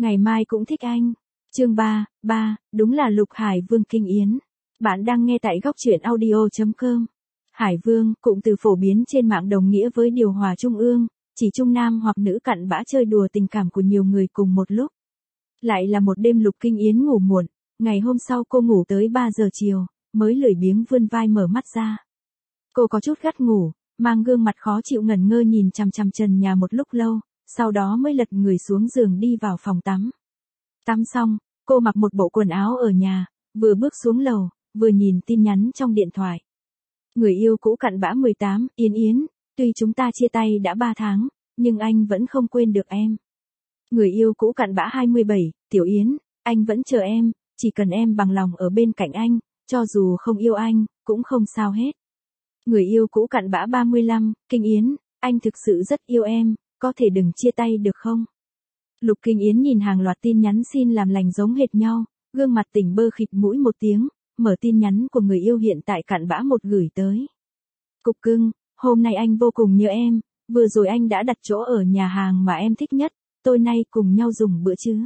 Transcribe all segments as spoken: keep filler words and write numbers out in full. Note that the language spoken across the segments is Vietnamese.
Ngày mai cũng thích anh. Chương ba, ba, đúng là Lục Hải Vương Kinh Yến. Bạn đang nghe tại góc truyện audio chấm com. Hải Vương, cụm từ phổ biến trên mạng đồng nghĩa với điều hòa trung ương, chỉ trung nam hoặc nữ cặn bã chơi đùa tình cảm của nhiều người cùng một lúc. Lại là một đêm Lục Kinh Yến ngủ muộn, ngày hôm sau cô ngủ tới ba giờ chiều, mới lười biếng vươn vai mở mắt ra. Cô có chút gắt ngủ, mang gương mặt khó chịu ngẩn ngơ nhìn chằm chằm trần nhà một lúc lâu, sau đó mới lật người xuống giường đi vào phòng tắm. Tắm xong, cô mặc một bộ quần áo ở nhà, vừa bước xuống lầu, vừa nhìn tin nhắn trong điện thoại. Người yêu cũ cặn bã mười tám, Yến Yến, tuy chúng ta chia tay đã ba tháng, nhưng anh vẫn không quên được em. Người yêu cũ cặn bã hai mươi bảy, Tiểu Yến, anh vẫn chờ em, chỉ cần em bằng lòng ở bên cạnh anh, cho dù không yêu anh, cũng không sao hết. Người yêu cũ cặn bã ba mươi lăm, Kinh Yến, anh thực sự rất yêu em, có thể đừng chia tay được không? Lục Kinh Yến nhìn hàng loạt tin nhắn xin làm lành giống hệt nhau, gương mặt tỉnh bơ khịt mũi một tiếng, mở tin nhắn của người yêu hiện tại cặn bã một gửi tới. Cục cưng, hôm nay anh vô cùng nhớ em, vừa rồi anh đã đặt chỗ ở nhà hàng mà em thích nhất, tối nay cùng nhau dùng bữa chứ.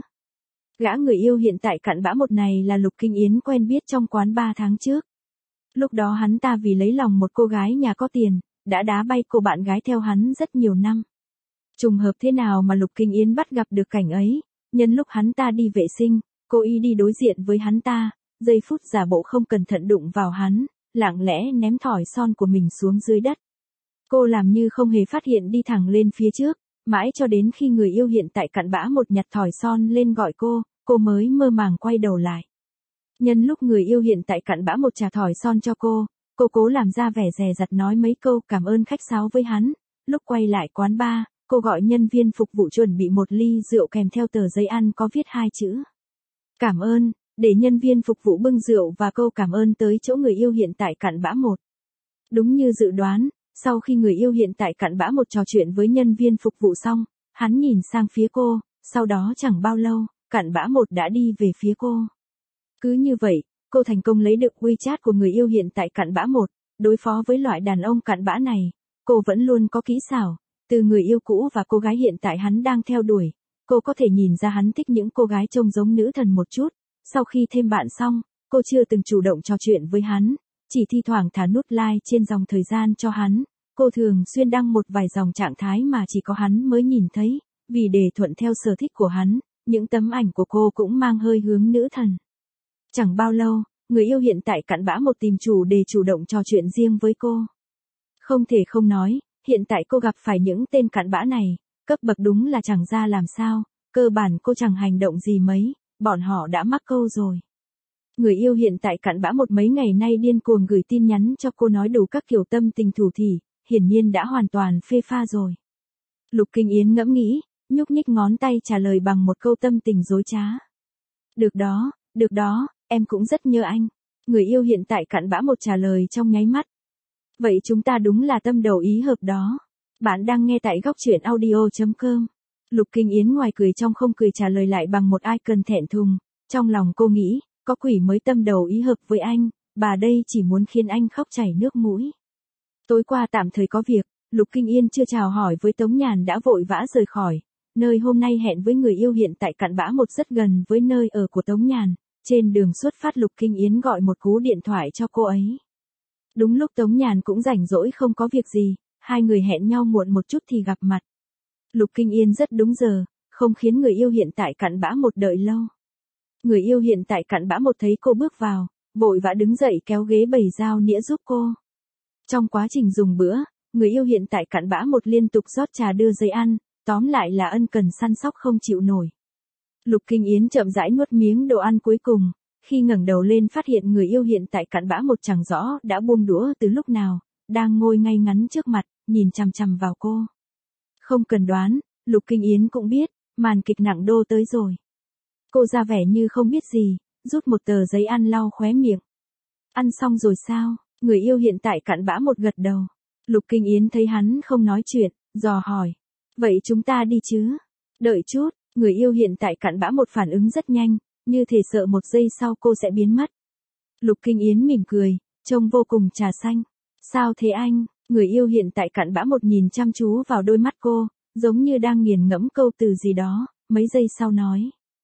Gã người yêu hiện tại cặn bã một này là Lục Kinh Yến quen biết trong quán ba tháng trước. Lúc đó hắn ta vì lấy lòng một cô gái nhà có tiền, đã đá bay cô bạn gái theo hắn rất nhiều năm. Trùng hợp thế nào mà Lục Kinh Yến bắt gặp được cảnh ấy, nhân lúc hắn ta đi vệ sinh, cô y đi đối diện với hắn ta, giây phút giả bộ không cẩn thận đụng vào hắn, lặng lẽ ném thỏi son của mình xuống dưới đất. Cô làm như không hề phát hiện đi thẳng lên phía trước, mãi cho đến khi người yêu hiện tại cặn bã một nhặt thỏi son lên gọi cô, cô mới mơ màng quay đầu lại. Nhân lúc người yêu hiện tại cặn bã một trà thỏi son cho cô, cô cố làm ra vẻ dè dặt nói mấy câu cảm ơn khách sáo với hắn, lúc quay lại quán bar, cô gọi nhân viên phục vụ chuẩn bị một ly rượu kèm theo tờ giấy ăn có viết hai chữ. Cảm ơn, để nhân viên phục vụ bưng rượu và câu cảm ơn tới chỗ người yêu hiện tại cặn bã một. Đúng như dự đoán, sau khi người yêu hiện tại cặn bã một trò chuyện với nhân viên phục vụ xong, hắn nhìn sang phía cô, sau đó chẳng bao lâu, cặn bã một đã đi về phía cô. Cứ như vậy, cô thành công lấy được WeChat của người yêu hiện tại cặn bã một, đối phó với loại đàn ông cặn bã này, cô vẫn luôn có kỹ xảo, từ người yêu cũ và cô gái hiện tại hắn đang theo đuổi, cô có thể nhìn ra hắn thích những cô gái trông giống nữ thần một chút, sau khi thêm bạn xong, cô chưa từng chủ động trò chuyện với hắn, chỉ thi thoảng thả nút like trên dòng thời gian cho hắn, cô thường xuyên đăng một vài dòng trạng thái mà chỉ có hắn mới nhìn thấy, vì để thuận theo sở thích của hắn, những tấm ảnh của cô cũng mang hơi hướng nữ thần. Chẳng bao lâu, người yêu hiện tại cặn bã một tìm chủ đề chủ động trò chuyện riêng với cô. Không thể không nói, hiện tại cô gặp phải những tên cặn bã này, cấp bậc đúng là chẳng ra làm sao, cơ bản cô chẳng hành động gì mấy, bọn họ đã mắc câu rồi. Người yêu hiện tại cặn bã một mấy ngày nay điên cuồng gửi tin nhắn cho cô nói đủ các kiểu tâm tình thủ thỉ, hiển nhiên đã hoàn toàn phê pha rồi. Lục Kinh Yến ngẫm nghĩ, nhúc nhích ngón tay trả lời bằng một câu tâm tình dối trá. Được đó, được đó, em cũng rất nhớ anh. Người yêu hiện tại cặn bã một trả lời trong nháy mắt. Vậy chúng ta đúng là tâm đầu ý hợp đó. Bạn đang nghe tại góc truyện audio chấm com. Lục Kinh Yến ngoài cười trong không cười trả lời lại bằng một icon thẹn thùng. Trong lòng cô nghĩ, có quỷ mới tâm đầu ý hợp với anh, bà đây chỉ muốn khiến anh khóc chảy nước mũi. Tối qua tạm thời có việc, Lục Kinh Yên chưa chào hỏi với Tống Nhàn đã vội vã rời khỏi. Nơi hôm nay hẹn với người yêu hiện tại cặn bã một rất gần với nơi ở của Tống Nhàn. Trên đường xuất phát Lục Kinh Yến gọi một cú điện thoại cho cô ấy. Đúng lúc Tống Nhàn cũng rảnh rỗi không có việc gì, hai người hẹn nhau muộn một chút thì gặp mặt. Lục Kinh Yên rất đúng giờ, không khiến người yêu hiện tại cặn bã một đợi lâu. Người yêu hiện tại cặn bã một thấy cô bước vào, vội vã đứng dậy kéo ghế bày dao nĩa giúp cô. Trong quá trình dùng bữa, người yêu hiện tại cặn bã một liên tục rót trà đưa giấy ăn, tóm lại là ân cần săn sóc không chịu nổi. Lục Kinh Yến chậm rãi nuốt miếng đồ ăn cuối cùng, khi ngẩng đầu lên phát hiện người yêu hiện tại cặn bã một chẳng rõ đã buông đũa từ lúc nào, đang ngồi ngay ngắn trước mặt, nhìn chằm chằm vào cô. Không cần đoán, Lục Kinh Yến cũng biết, màn kịch nặng đô tới rồi. Cô ra vẻ như không biết gì, rút một tờ giấy ăn lau khóe miệng. Ăn xong rồi sao? Người yêu hiện tại cặn bã một gật đầu. Lục Kinh Yến thấy hắn không nói chuyện, dò hỏi. Vậy chúng ta đi chứ? Đợi chút, người yêu hiện tại cặn bã một phản ứng rất nhanh, như thể sợ một giây sau cô sẽ biến mất. Lục Kinh Yến mỉm cười, trông vô cùng trà xanh. Sao thế anh? Người yêu hiện tại cặn bã một nhìn chăm chú vào đôi mắt cô, giống như đang nghiền ngẫm câu từ gì đó, mấy giây sau nói.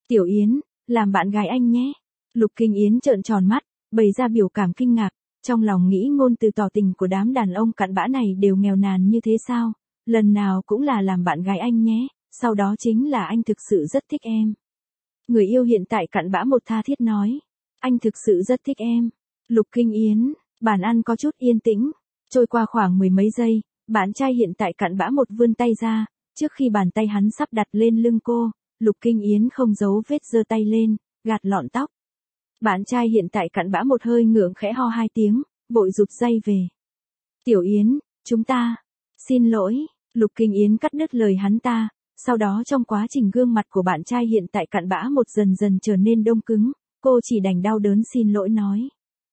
Tiểu Yến, làm bạn gái anh nhé. Lục Kinh Yến trợn tròn mắt, bày ra biểu cảm kinh ngạc, trong lòng nghĩ ngôn từ tỏ tình của đám đàn ông cặn bã này đều nghèo nàn như thế sao, lần nào cũng là làm bạn gái anh nhé, sau đó chính là anh thực sự rất thích em. Người yêu hiện tại cặn bã một tha thiết nói, anh thực sự rất thích em. Lục Kinh Yến, bàn ăn có chút yên tĩnh, trôi qua khoảng mười mấy giây, bạn trai hiện tại cặn bã một vươn tay ra, trước khi bàn tay hắn sắp đặt lên lưng cô, Lục Kinh Yến không giấu vết giơ tay lên, gạt lọn tóc. Bạn trai hiện tại cặn bã một hơi ngượng khẽ ho hai tiếng, vội rụt dây về. Tiểu Yến, chúng ta, xin lỗi, Lục Kinh Yến cắt đứt lời hắn ta, sau đó trong quá trình gương mặt của bạn trai hiện tại cặn bã một dần dần trở nên đông cứng, cô chỉ đành đau đớn xin lỗi nói.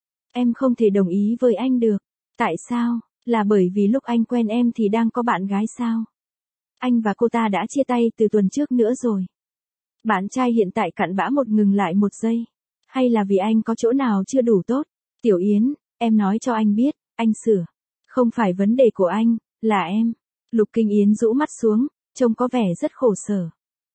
Em không thể đồng ý với anh được. Tại sao? Là bởi vì lúc anh quen em thì đang có bạn gái sao? Anh và cô ta đã chia tay từ tuần trước nữa rồi. Bạn trai hiện tại cặn bã một ngừng lại một giây. Hay là vì anh có chỗ nào chưa đủ tốt? Tiểu Yến, em nói cho anh biết, anh sửa. Không phải vấn đề của anh, là em. Lục Kinh Yến rũ mắt xuống, trông có vẻ rất khổ sở.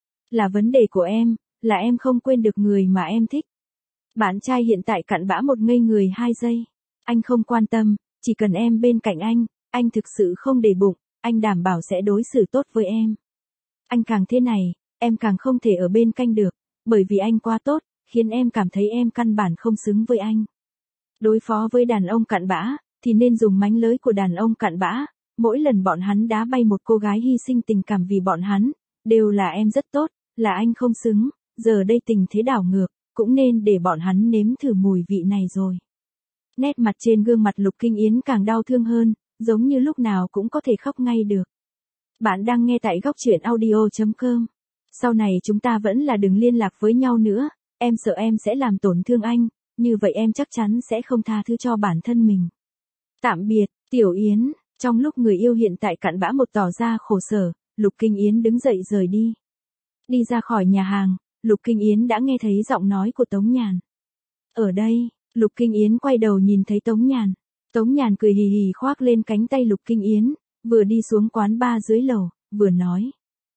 Là vấn đề của em, là em không quên được người mà em thích. Bạn trai hiện tại cặn bã một ngây người hai giây. Anh không quan tâm, chỉ cần em bên cạnh anh, anh thực sự không để bụng, anh đảm bảo sẽ đối xử tốt với em. Anh càng thế này, em càng không thể ở bên cạnh được, bởi vì anh quá tốt, khiến em cảm thấy em căn bản không xứng với anh. Đối phó với đàn ông cặn bã, thì nên dùng mánh lới của đàn ông cặn bã, mỗi lần bọn hắn đá bay một cô gái hy sinh tình cảm vì bọn hắn, đều là em rất tốt, là anh không xứng, giờ đây tình thế đảo ngược, cũng nên để bọn hắn nếm thử mùi vị này rồi. Nét mặt trên gương mặt Lục Kinh Yến càng đau thương hơn, giống như lúc nào cũng có thể khóc ngay được. Bạn đang nghe tại góc truyện audio chấm com. Sau này chúng ta vẫn là đừng liên lạc với nhau nữa, em sợ em sẽ làm tổn thương anh, như vậy em chắc chắn sẽ không tha thứ cho bản thân mình. Tạm biệt, Tiểu Yến. Trong lúc người yêu hiện tại cặn bã một tỏ ra khổ sở, Lục Kinh Yến đứng dậy rời đi. Đi ra khỏi nhà hàng, Lục Kinh Yến đã nghe thấy giọng nói của Tống Nhàn. Ở đây, Lục Kinh Yến quay đầu nhìn thấy Tống Nhàn. Tống Nhàn cười hì hì khoác lên cánh tay Lục Kinh Yến, vừa đi xuống quán bar dưới lầu, vừa nói.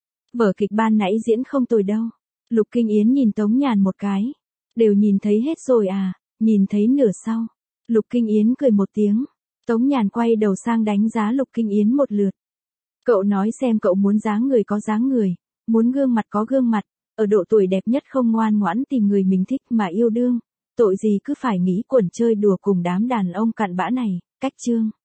Vở kịch ban nãy diễn không tồi đâu. Lục Kinh Yến nhìn Tống Nhàn một cái. Đều nhìn thấy hết rồi à, nhìn thấy nửa sau. Lục Kinh Yến cười một tiếng. Tống Nhàn quay đầu sang đánh giá Lục Kinh Yến một lượt. Cậu nói xem cậu muốn dáng người có dáng người, muốn gương mặt có gương mặt, ở độ tuổi đẹp nhất không ngoan ngoãn tìm người mình thích mà yêu đương, tội gì cứ phải nghĩ quẩn chơi đùa cùng đám đàn ông cặn bã này, cách chương.